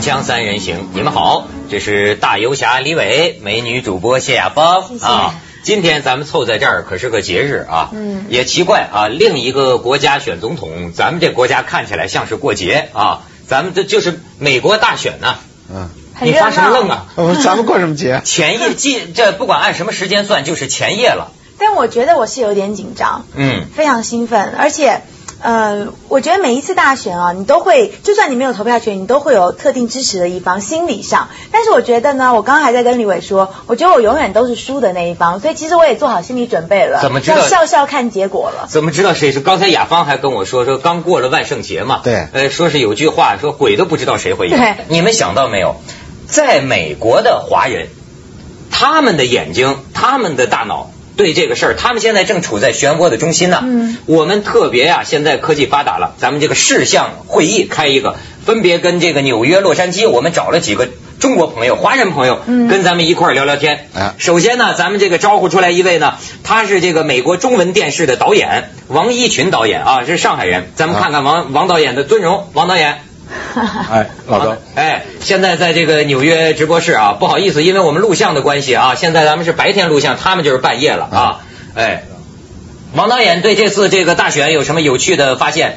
锵三人行，你们好，这是大游侠李伟，美女主播谢亚芳啊。今天咱们凑在这儿可是个节日啊，也奇怪啊，另一个国家选总统，咱们这国家看起来像是过节啊，咱们这就是美国大选呢。你发什么愣啊？ 咱们过什么节？ 前夜这不管按什么时间算，就是前夜了。 但我觉得我是有点紧张，非常兴奋，而且。我觉得每一次大选啊，你都会，就算你没有投票权，你都会有特定支持的一方，心理上。但是我觉得呢，我刚刚还在跟李伟说，我觉得我永远都是输的那一方，所以其实我也做好心理准备了。 怎么知道？ 要笑笑看结果了。 怎么知道谁是？刚才雅芳还跟我说刚过了万圣节嘛。 对。 说是有句话说鬼都不知道谁会赢。 对。 你们想到没有？在美国的华人，他们的眼睛，他们的大脑。对这个事儿，他们现在正处在漩涡的中心呢。我们特别啊，现在科技发达了，咱们这个视像会议开一个，分别跟这个纽约、洛杉矶，我们找了几个中国朋友、华人朋友，跟咱们一块儿聊聊天。首先呢，咱们这个招呼出来一位呢，他是这个美国中文电视的导演王一群导演啊，这是上海人。咱们看看王导演的尊容，王导演。 哎，老高， 现在在这个纽约直播室啊，不好意思，因为我们录像的关系啊，现在咱们是白天录像，他们就是半夜了啊。王导演对这次这个大选有什么有趣的发现？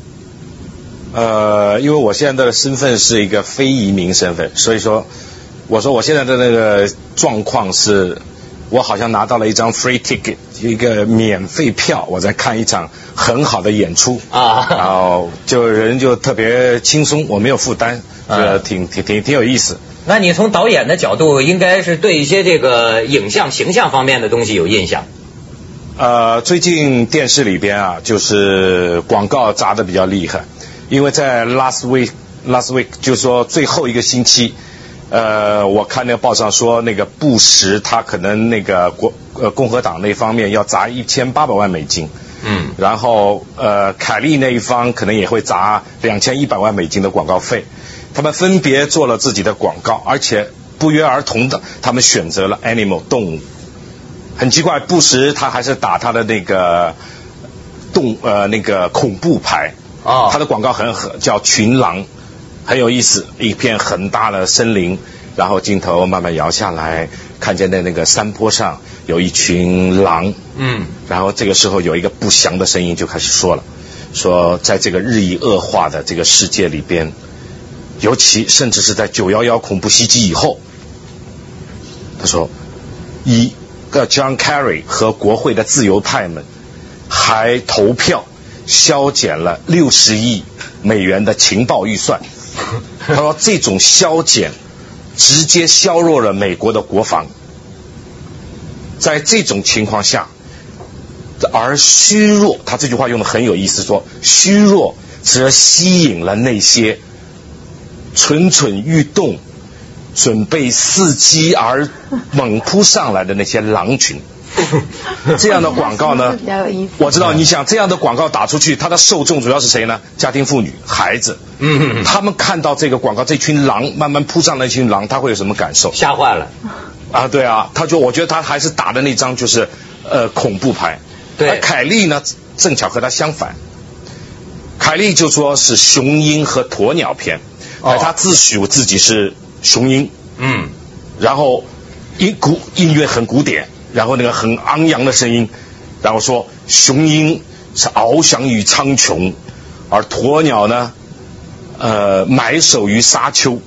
因为我现在的身份是一个非移民身份，所以说，我说我现在的那个状况是，我好像拿到了一张 free ticket， 一个免费票，我在看一场很好的演出啊，然后就人就特别轻松，我没有负担，挺有意思。 那你从导演的角度，应该是对一些这个影像形象方面的东西有印象。 最近电视里边啊，就是广告砸得比较厉害，因为在 last week 就是说最后一个星期。我看那个报上说，那个布什他可能那个共和党那方面要砸$1800万，然后凯利那一方可能也会砸$2100万的广告费，他们分别做了自己的广告，而且不约而同的，他们选择了 animal 动物。很奇怪，布什他还是打他的那个那个恐怖牌，他的广告叫群狼。很有意思，一片很大的森林，然后镜头慢慢摇下来，看见那个山坡上有一群狼，然后这个时候有一个不祥的声音就开始说了，说在这个日益恶化的这个世界里边，尤其甚至是在911恐怖袭击以后，他说一个 John Kerry 和国会的自由派们还投票削减了$60亿的情报预算。他说这种削减直接削弱了美国的国防，在这种情况下，而虚弱，他这句话用得很有意思，说虚弱则吸引了那些蠢蠢欲动准备伺机而猛扑上来的那些狼群。这样的广告呢，我知道你想这样的广告打出去，它的受众主要是谁呢？家庭妇女、孩子。他们看到这个广告，这群狼慢慢扑上来，一群狼，他会有什么感受？ 吓坏了啊！对啊，我觉得他还是打的那张就是恐怖牌。对。而凯利呢，正巧和他相反。凯利就说是雄鹰和鸵鸟篇，他自诩自己是雄鹰。然后音乐很古典。然后那个很昂扬的声音，然后说雄鹰是翱翔于苍穹，而鸵鸟呢，埋首于沙丘。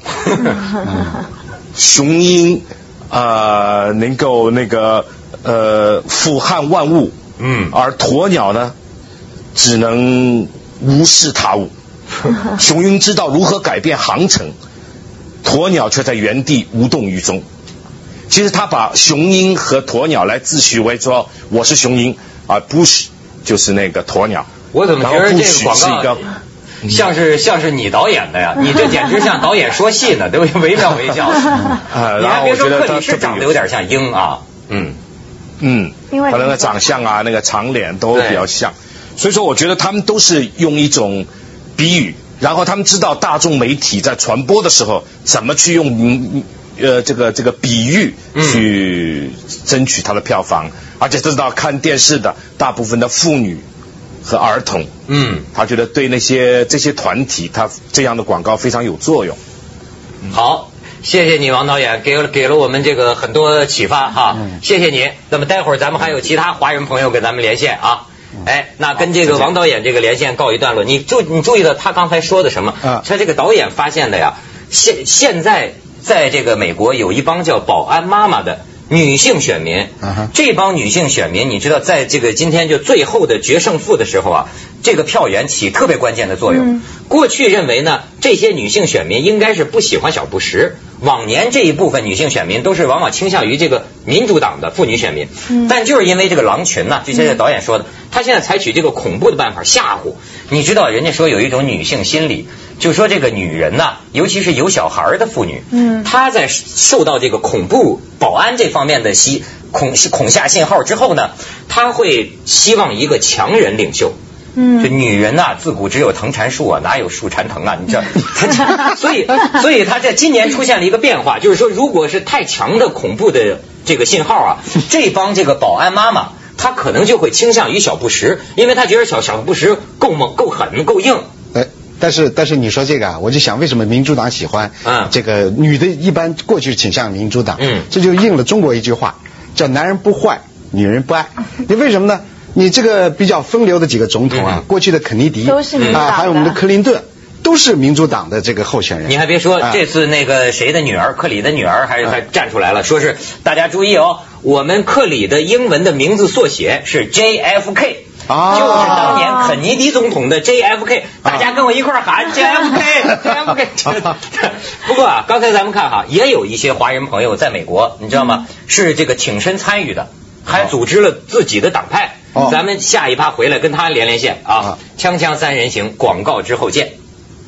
雄鹰能够那个俯瞰万物，而鸵鸟呢，只能无视他物。雄鹰知道如何改变航程，鸵鸟却在原地无动于衷。其实他把雄鹰和鸵鸟来自诩为说我是雄鹰，而Bush就是那个鸵鸟。 我怎么觉得这个广告像是你导演的呀？你这简直像导演说戏呢，都惟妙惟肖。你还别说，克里斯长得有点像鹰啊。 他那个长相啊，那个长脸都比较像。所以说，我觉得他们都是用一种比喻，然后他们知道大众媒体在传播的时候怎么去用。这个比喻去争取它的票房，而且知道看电视的大部分的妇女和儿童，他觉得对这些团体，他这样的广告非常有作用。 好，谢谢你王导演，给了我们这个很多启发哈，谢谢你。那么待会儿咱们还有其他华人朋友给咱们连线啊。哎，那跟这个王导演这个连线告一段落。你注意到他刚才说的什么？他这个导演发现的呀，现在在这个美国有一帮叫保安妈妈的女性选民，这帮女性选民，你知道，在这个今天就最后的决胜负的时候啊，这个票源起特别关键的作用。过去认为呢，这些女性选民应该是不喜欢小布什，往年这一部分女性选民都是往往倾向于这个民主党的妇女选民，但就是因为这个狼群呢，就像这导演说的，他现在采取这个恐怖的办法吓唬。你知道，人家说有一种女性心理，就说这个女人呐，尤其是有小孩的妇女，她在受到这个恐怖保安这方面的恐吓信号之后呢，她会希望一个强人领袖。这女人呐，自古只有藤缠树啊，哪有树缠藤啊？你知道，所以她在今年出现了一个变化，就是说，如果是太强的恐怖的这个信号啊，这帮这个保安妈妈，她可能就会倾向于小布什，因为她觉得小布什够猛、够狠、够硬。 但是你说这个啊，我就想为什么民主党喜欢这个女的，一般过去倾向民主党，这就应了中国一句话，叫男人不坏，女人不爱。你为什么呢？你这个比较风流的几个总统啊，过去的肯尼迪都是民主党的， 还有我们的克林顿，都是民主党的这个候选人。 你还别说，这次那个谁的女儿，克里的女儿还站出来了，说是大家注意哦，我们克里的英文的名字缩写是 JFK。就是当年肯尼迪总统的 JFK， 大家跟我一块喊 JFK。不过啊，刚才咱们看哈，也有一些华人朋友在美国，你知道吗？是这个挺身参与的，还组织了自己的党派。咱们下一趴回来跟他连线啊。锵锵三人行，广告之后见。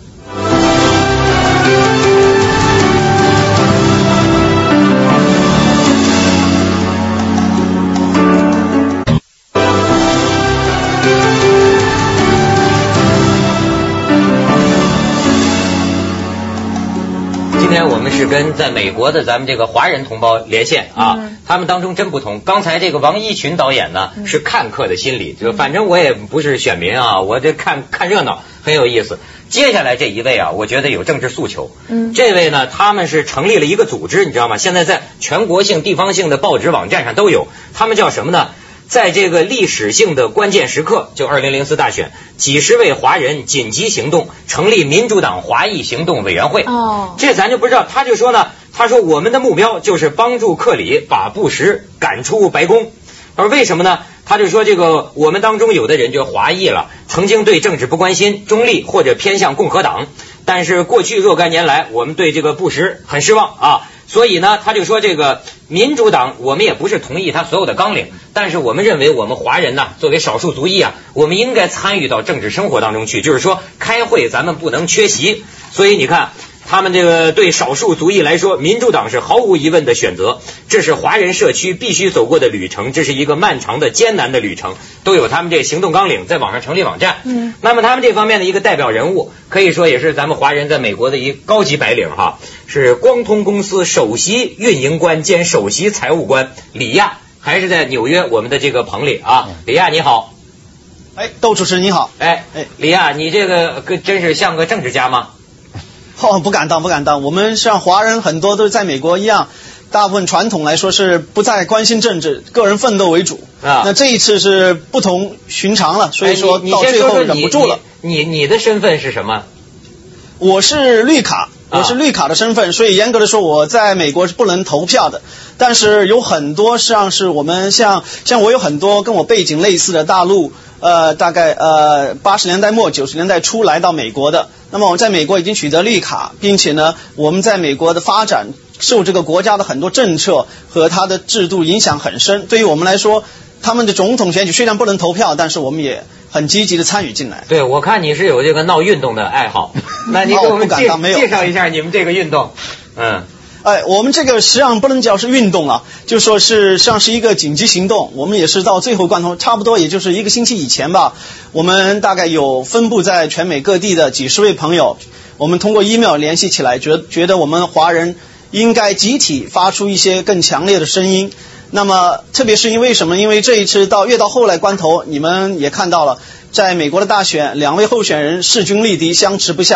今天我们是跟在美国的咱们这个华人同胞连线啊，他们当中真不同。刚才这个王一群导演呢是看客的心理，就反正我也不是选民啊，我这看热闹很有意思。接下来这一位啊，我觉得有政治诉求。这位呢，他们是成立了一个组织，你知道吗？现在在全国性、地方性的报纸网站上都有。他们叫什么呢？在这个历史性的关键时刻，就2004大选，几十位华人紧急行动，成立民主党华裔行动委员会。这咱就不知道。他就说呢，他说我们的目标就是帮助克里把布什赶出白宫。他说为什么呢？他就说这个我们当中有的人就华裔了，曾经对政治不关心、中立或者偏向共和党，但是过去若干年来，我们对这个布什很失望啊。所以呢，他就说这个民主党我们也不是同意他所有的纲领，但是我们认为我们华人呢，作为少数族裔啊，我们应该参与到政治生活当中去，就是说开会咱们不能缺席。所以你看，他们这个对少数族裔来说，民主党是毫无疑问的选择，这是华人社区必须走过的旅程，这是一个漫长的艰难的旅程，都有他们这行动纲领，在网上成立网站。那么他们这方面的一个代表人物，可以说也是咱们华人在美国的一高级白领哈，是光通公司首席运营官兼首席财务官李亚，还是在纽约我们的这个棚里啊。李亚你好。 窦主持人你好。 李亚，你这个真是像个政治家吗？ 不敢当。我们像华人很多都是在美国一样，大部分传统来说是不再关心政治，个人奋斗为主啊。那这一次是不同寻常了，所以说到最后忍不住了。 你的身份是什么？ 我是绿卡。我是绿卡的身份，所以严格的说我在美国是不能投票的。但是有很多实际上是我们像我有很多跟我背景类似的大陆大概80年代末90年代初来到美国的，那么我们在美国已经取得绿卡，并且呢我们在美国的发展受这个国家的很多政策和它的制度影响很深。对于我们来说，他们的总统选举虽然不能投票，但是我们也很积极的参与进来。 对，我看你是有这个闹运动的爱好，那你给我们介绍一下你们这个运动。 我们这个实际上不能叫是运动了，就说是像是一个紧急行动。我们也是到最后关头，差不多也就是1个星期以前吧，我们大概有分布在全美各地的几十位朋友，我们通过 email 联系起来，觉得我们华人应该集体发出一些更强烈的声音。那么特别是因为什么？因为这一次越到后来关头，你们也看到了，在美国的大选，2位候选人势均力敌，相持不下。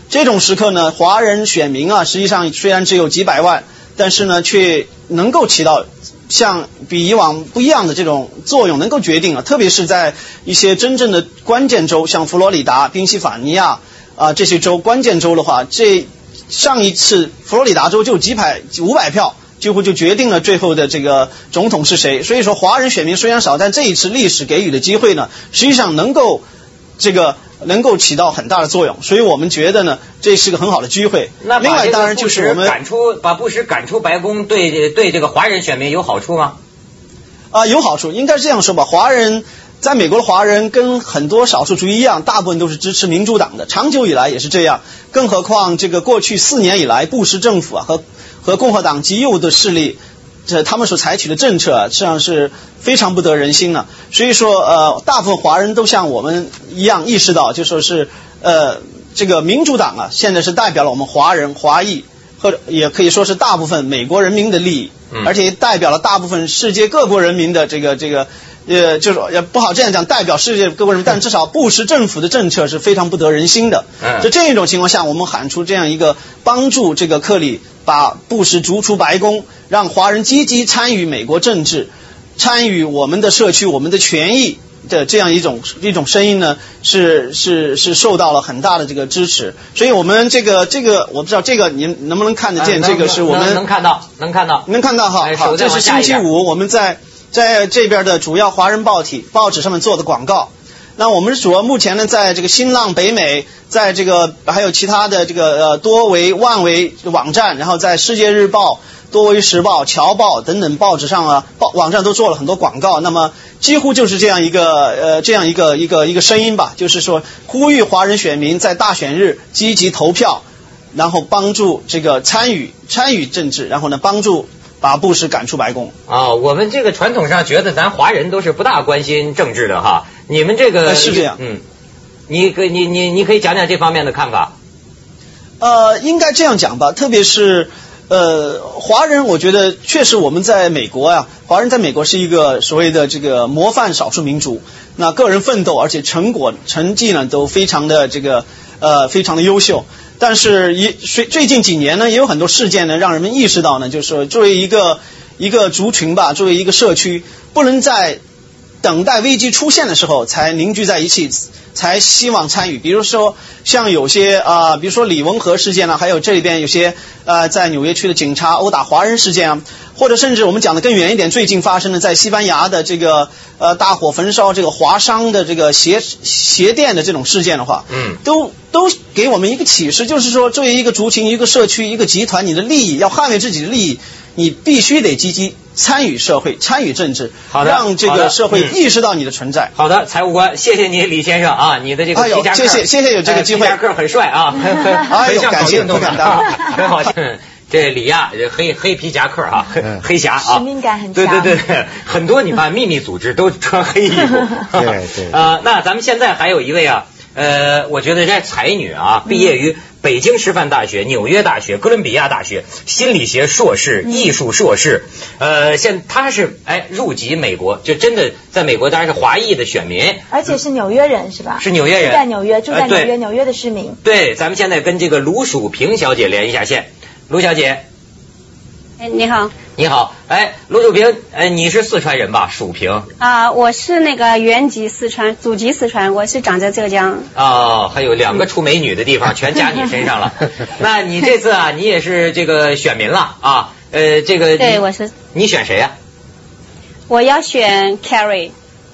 这种时刻呢，华人选民啊，实际上虽然只有几百万，但是呢，却能够起到像比以往不一样的这种作用，能够决定特别是在一些真正的关键州，像佛罗里达、宾夕法尼亚这些州关键州的话，上一次佛罗里达州就500票，几乎就决定了最后的这个总统是谁。所以说，华人选民虽然少，但这一次历史给予的机会呢，实际上能够起到很大的作用。所以我们觉得呢，这是个很好的机会。 那另外当然就是我们把布什赶出白宫，对这个华人选民有好处吗？ 有好处，应该是这样说吧。在美国的华人跟很多少数族裔一样，大部分都是支持民主党的，长久以来也是这样。更何况这个过去4年以来，布什政府和共和党极右的势力，他们所采取的政策实际上是非常不得人心的。所以说大部分华人都像我们一样意识到，就说是这个民主党现在是代表了我们华人华裔，或者也可以说是大部分美国人民的利益，而且代表了大部分世界各国人民的这个就是也不好这样讲代表世界各国人民，但至少布什政府的政策是非常不得人心的。在这一种情况下，我们喊出这样一个帮助这个克里把布什逐出白宫，让华人积极参与美国政治，参与我们的社区、我们的权益的这样一种声音呢，是受到了很大的这个支持。所以我们这个我不知道这个您能不能看得见，这个是我们能看到好，这是星期五我们在这边的主要华人报纸上面做的广告。那我们目前呢，在这个新浪、北美，在这个还有其他的这个多维、万维网站，然后在世界日报、多维时报、侨报等等报纸上网站都做了很多广告。那么几乎就是这样一个声音吧，就是说呼吁华人选民在大选日积极投票，然后帮助这个参与政治，然后呢帮助把布什赶出白宫。 我们这个传统上觉得咱华人都是不大关心政治的哈，你们这个是这样。 你可以讲讲这方面的看法。 应该这样讲吧，特别是华人，我觉得确实我们在美国华人在美国是一个所谓的这个模范少数民族，那个人奋斗而且成绩呢都非常的非常的优秀。但是最近几年呢，也有很多事件呢，让人们意识到呢，就是说作为一个族群吧，作为一个社区，不能在等待危机出现的时候才凝聚在一起，才希望参与。比如说像有些比如说李文和事件呢，还有这里边有些在纽约区的警察殴打华人事件或者甚至我们讲的更远一点，最近发生的在西班牙的这个大火焚烧这个华商的这个鞋店的这种事件的话，都给我们一个启示，就是说作为一个族群、一个社区、一个集团，你的利益要捍卫自己的利益，你必须得积极参与社会、参与政治，让这个社会意识到你的存在。 好的，财务官，谢谢你李先生你的这个皮夹克， 谢谢有这个机会， 皮夹克很帅很像搞运动的很好。这李亚黑皮夹克黑侠使命感很强。对，很多你看秘密组织都穿黑衣服。 对。 那咱们现在还有一位我觉得这才女毕业于北京师范大学、纽约大学、哥伦比亚大学心理学硕士、艺术硕士。他是入籍美国，就真的在美国当然是华裔的选民，而且是纽约人是吧？ 是纽约人， 住在纽约，纽约的市民。 对，咱们现在跟这个卢曙平小姐连一下线。卢小姐， 你好。 你好，卢曙平，你是四川人吧？曙平我是那个原籍四川，祖籍四川，我是长在浙江。 还有2个出美女的地方全加你身上了。那你这次你也是这个选民了这个对，我是。 你选谁我要选 Carrie。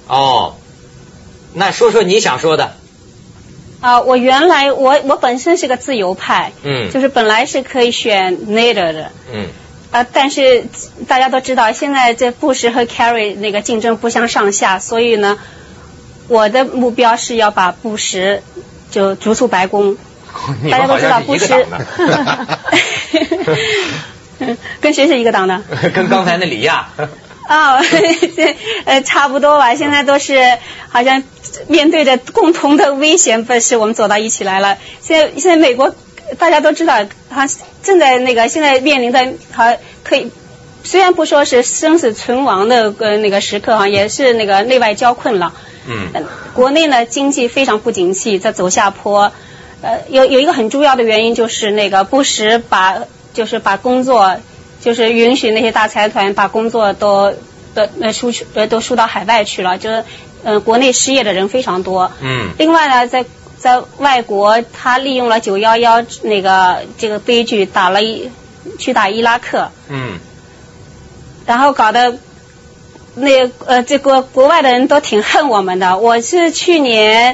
那说说你想说的。 我原来我本身是个自由派，就是本来是可以选 Nader 的，但是大家都知道，现在这布什和 Carrie 那个竞争不相上下，所以呢，我的目标是要把布什就逐出白宫。大家都知道布什，跟谁是一个党的？ 跟刚才那李亚。 差不多吧。现在都是好像面对着共同的危险，不是我们走到一起来了。现在美国大家都知道，他正在现在面临的可以，虽然不说是生死存亡的那个时刻也是那个内外交困了。国内呢经济非常不景气，在走下坡。 有一个很重要的原因就是那个布什把工作，就是允许那些大财团把工作都输到海外去了，就是国内失业的人非常多。另外呢，在外国，他利用了911这个悲剧去打伊拉克。然后搞得这个国外的人都挺恨我们的。我是去年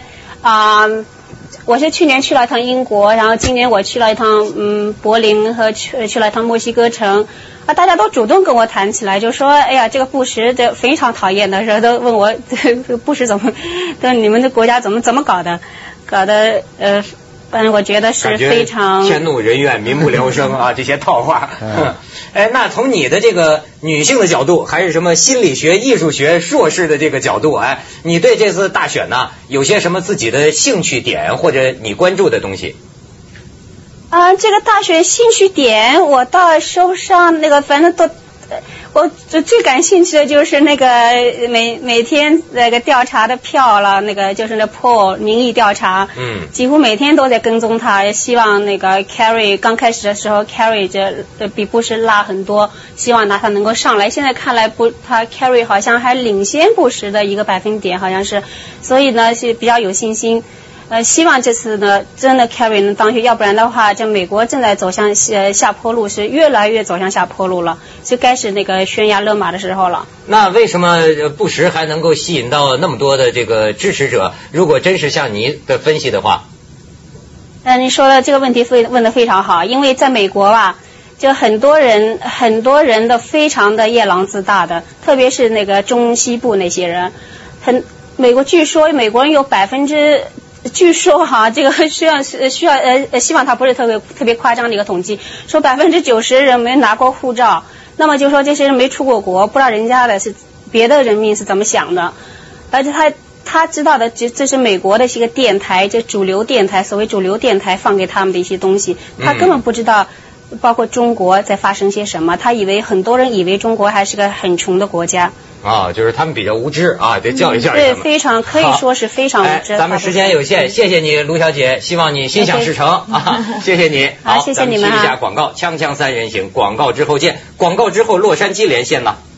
去了一趟英国，然后今年我去了一趟柏林和去了一趟墨西哥城。大家都主动跟我谈起来，就说哎呀，这个布什这非常讨厌的时候，都问我布什怎么，你们的国家怎么搞的反正我觉得是非常天怒人怨，民不聊生啊，这些套话。那从你的这个女性的角度，还是什么心理学、艺术学硕士的这个角度，你对这次大选呢，有些什么自己的兴趣点或者你关注的东西？ 这个大选兴趣点，我倒说不上那个，反正都。我最感兴趣的就是那个每天那个调查的票了，那个就是那 poll 民意调查，几乎每天都在跟踪他，希望那个 Kerry 刚开始的时候 Kerry 这比布什拉很多，希望他能够上来。现在看来他 Kerry 好像还领先布什的一个%，好像是，所以呢是比较有信心。希望这次呢，真的 Kerry 能当选，要不然的话，这美国正在走向下坡路，是越来越走向下坡路了，就该是那个悬崖勒马的时候了。 那为什么布什还能够吸引到那么多的这个支持者？如果真是像你的分析的话， 你说的这个问题问得非常好，因为在美国吧，就很多人都非常的夜郎自大的，特别是那个中西部那些人，据说美国人有据说这个希望他不是特别夸张的一个统计，说90%人没拿过护照，那么就说这些人没出过国，不知道人家的是别的人民是怎么想的，而且他知道的这是美国的一个电台，这主流电台，所谓主流电台放给他们的一些东西，他根本不知道包括中国在发生些什么，很多人以为中国还是个很穷的国家。 就是他们比较无知得教育他们。 对，非常可以说是非常无知。 咱们时间有限，谢谢你卢小姐，希望你心想事成谢谢你。 好，谢谢你们。 咱们去一下广告，锵锵三人行，广告之后见。广告之后，洛杉矶连线了。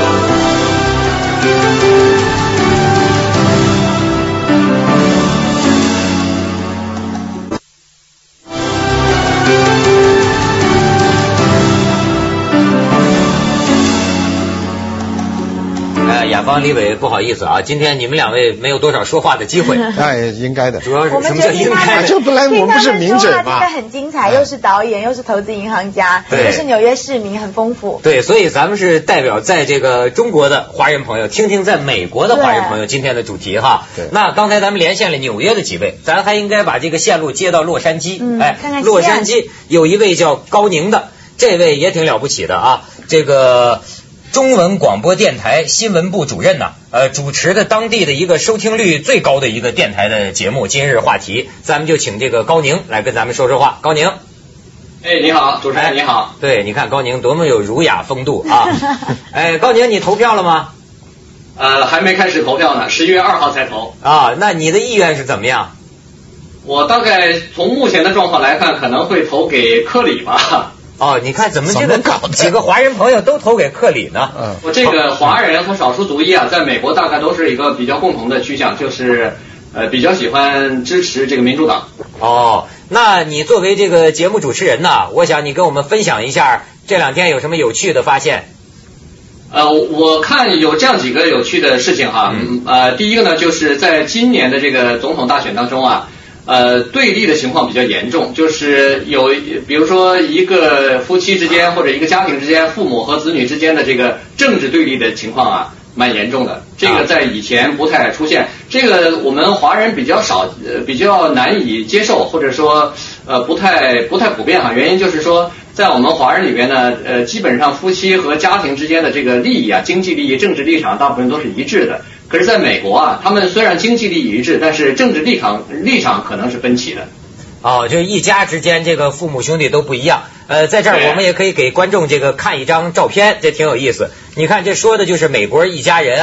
雅芳、李伟，不好意思今天你们两位没有多少说话的机会。 应该的。 主要是什么叫应该的？ 就本来我们不是名嘴嘛。 真的很精彩，又是导演，又是投资银行家，又是纽约市民，很丰富。 对，所以咱们是代表在这个中国的华人朋友，听听在美国的华人朋友今天的主题哈。那刚才咱们连线了纽约的几位，咱还应该把这个线路接到洛杉矶。 看看洛杉矶有一位叫高宁的，这位也挺了不起的这个中文广播电台新闻部主任主持的当地的一个收听率最高的一个电台的节目今日话题，咱们就请这个高宁来跟咱们说说话。高宁， 你好，主持人你好。 对，你看高宁多么有儒雅风度高宁，你投票了吗？ 还没开始投票呢，11月2号才投。 那你的意愿是怎么样？ 我大概从目前的状况来看，可能会投给克里吧。 你看怎么这个几个华人朋友都投给克里呢？ 我这个华人和少数族裔在美国大概都是一个比较共同的趋向，就是比较喜欢支持这个民主党。 那你作为这个节目主持人呢，我想你跟我们分享一下这两天有什么有趣的发现。 我看有这样几个有趣的事情第一个呢，就是在今年的这个总统大选当中对立的情况比较严重，就是比如说一个夫妻之间或者一个家庭之间，父母和子女之间的这个政治对立的情况蛮严重的，这个在以前不太出现，这个我们华人比较少，比较难以接受，或者说不太普遍原因就是说，在我们华人里边呢，基本上夫妻和家庭之间的这个利益经济利益、政治立场大部分都是一致的。可是在美国他们虽然经济利益一致，但是政治立场可能是分歧的。 就是一家之间这个父母兄弟都不一样。在这儿我们也可以给观众这个看一张照片，这挺有意思。你看这说的就是美国一家人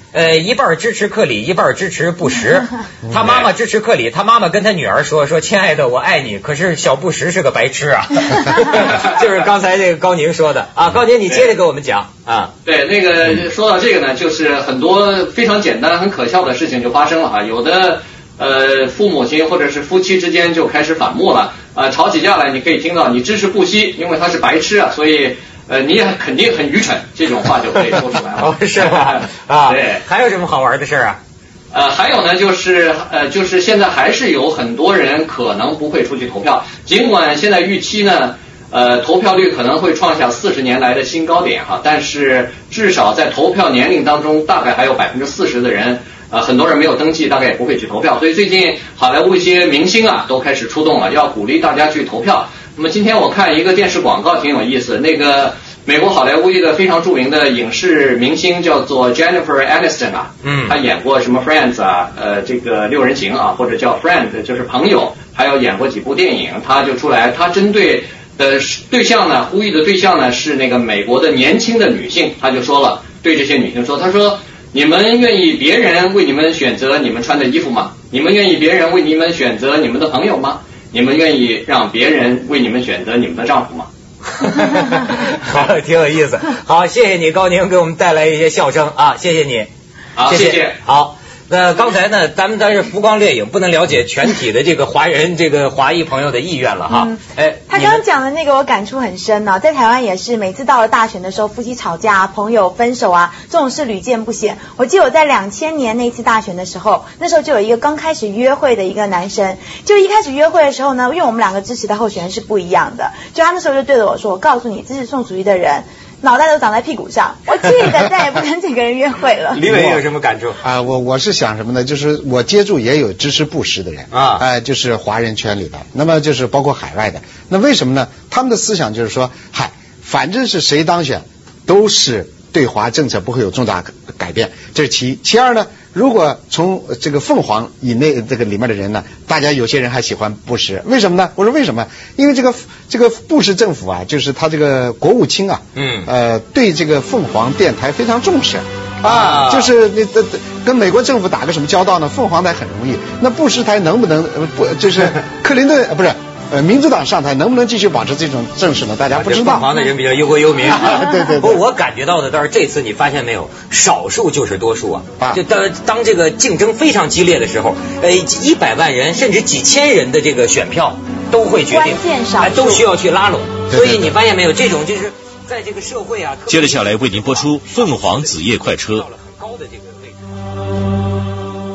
一半支持克里，一半支持布什。他妈妈支持克里，他妈妈跟他女儿说亲爱的我爱你，可是小布什是个白痴啊。就是刚才这个高宁说的啊，高宁你接着给我们讲啊。 对，那个说到这个呢，就是很多非常简单很可笑的事情就发生了哈，有的父母亲或者是夫妻之间就开始反目了，吵起架来你可以听到你支持布希，因为他是白痴啊，所以你也肯定很愚蠢，这种话就可以说出来了。 是吧？啊，对。还有什么好玩的事啊？ 还有呢，就是现在还是有很多人可能不会出去投票，尽管现在预期呢，投票率可能会创下40年来的新高点哈，但是至少在投票年龄当中，大概还有40%的人，很多人没有登记，大概也不会去投票。所以最近好莱坞一些明星啊都开始出动了，要鼓励大家去投票。那么今天我看一个电视广告挺有意思，那个美国好莱坞一个非常著名的影视明星叫做 Jennifer Aniston 啊，她演过什么 Friends 啊，这个六人行啊，或者叫 Friend 就是朋友，还有演过几部电影，她就出来，她针对的对象呢，呼吁的对象呢是那个美国的年轻的女性，她就说了，对这些女性说，她说你们愿意别人为你们选择你们穿的衣服吗？你们愿意别人为你们选择你们的朋友吗？你们愿意让别人为你们选择你们的丈夫吗？ 好，挺有意思。好，谢谢你高宁给我们带来一些笑声啊，谢谢你。 好，谢谢。 好。那刚才呢，咱们是浮光掠影，不能了解全体的这个华人这个华裔朋友的意愿了哈。 他刚刚讲的那个我感触很深呢，在台湾也是，每次到了大选的时候，夫妻吵架、朋友分手啊，这种事屡见不鲜。我记得我在2000年那次大选的时候，那时候就有一个刚开始约会的一个男生，就一开始约会的时候呢，因为我们两个支持的候选人是不一样的，就他那时候就对着我说：“我告诉你，支持宋楚瑜的人。”脑袋都长在屁股上，我气得再也不跟这个人约会了。 李伟有什么感触啊？我是想什么呢？就是我接触也有支持布什的人啊，就是华人圈里的，那么就是包括海外的。那为什么呢？他们的思想就是说，反正是谁当选，都是对华政策不会有重大改变，这是其一。其二呢，如果从这个凤凰以内这个里面的人呢，大家有些人还喜欢布什，为什么呢？我说为什么？因为这个布什政府啊，就是他这个国务卿啊，对这个凤凰电台非常重视啊，就是跟美国政府打个什么交道呢？凤凰台很容易，那布什台能不能就是克林顿不是？民主党上台能不能继续保持这种正势呢？大家不知道。 凤凰的人比较忧国忧民。 对。 我感觉到的倒是这次你发现没有，少数就是多数啊。就当这个竞争非常激烈的时候，100万人甚至几千人的这个选票都会决定，都需要去拉拢。所以你发现没有，这种就是在这个社会啊。 接着下来为您播出凤凰子夜快车。 到了很高的这个。